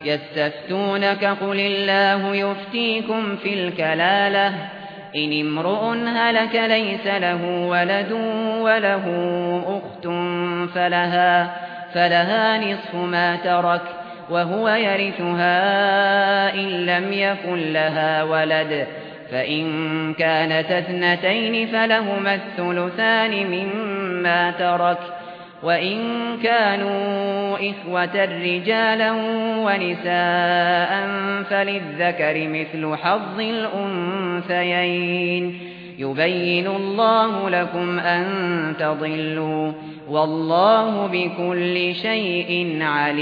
يستفتونك قل الله يفتيكم في الكلالة إن امرؤ هلك ليس له ولد وله أخت فلها نصف ما ترك وهو يرثها إن لم يكن لها ولد فإن كانت اثنتين فلهما الثلثان مما ترك وإن كانوا إخوة رجالا ونساء فللذكر مثل حظ الأنثيين يبين الله لكم أن تضلوا والله بكل شيء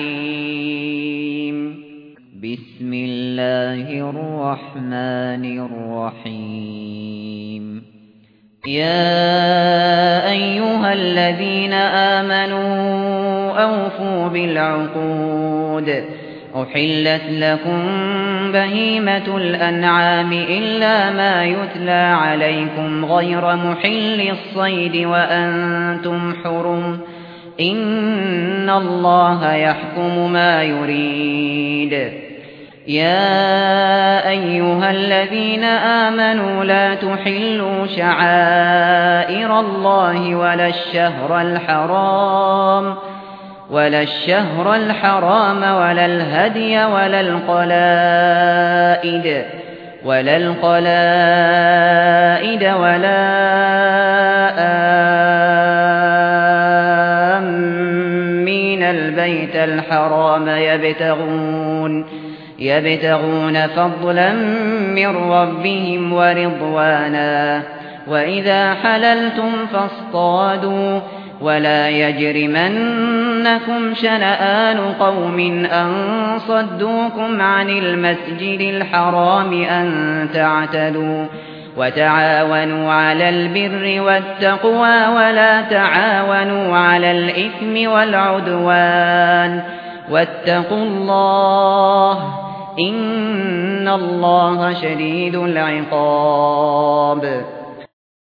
عليم. بسم الله الرحمن الرحيم. يا أيها الذين آمنوا أوفوا بالعقود أحلت لكم بهيمة الأنعام إلا ما يتلى عليكم غير محل الصيد وأنتم حرم إن الله يحكم ما يريد. يا أيها الذين آمنوا لا تحلوا شعائر الله ولا الشهر الحرام ولا الهدي ولا القلائد ولا آمين البيت الحرام يبتغون فضلا من ربهم ورضوانا وإذا حللتم فاصطادوا ولا يجرمنكم شنآن قوم أن صدوكم عن المسجد الحرام أن تعتدوا وتعاونوا على البر والتقوى ولا تعاونوا على الإثم والعدوان واتقوا الله إن الله شديد العقاب.